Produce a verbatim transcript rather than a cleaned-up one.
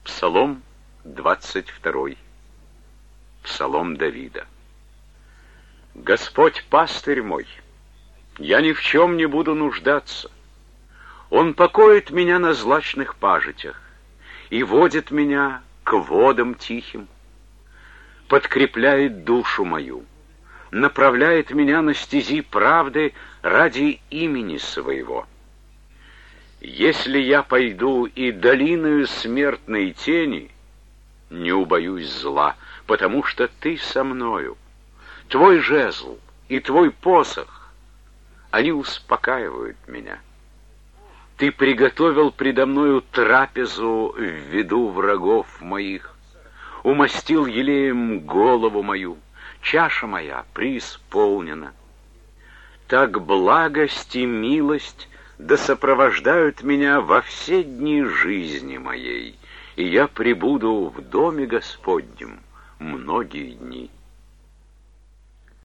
Псалом двадцать второй. Псалом Давида. Господь пастырь мой, я ни в чем не буду нуждаться. Он покоит меня на злачных пажитях и водит меня к водам тихим, подкрепляет душу мою, направляет меня на стези правды ради имени своего. Если я пойду и долиною смертной тени, не убоюсь зла, потому что ты со мною. Твой жезл и твой посох, они успокаивают меня. Ты приготовил предо мною трапезу в виду врагов моих, умастил елеем голову мою, чаша моя преисполнена. Так благость и милость да сопровождают меня во все дни жизни моей, и я пребуду в доме Господнем многие дни.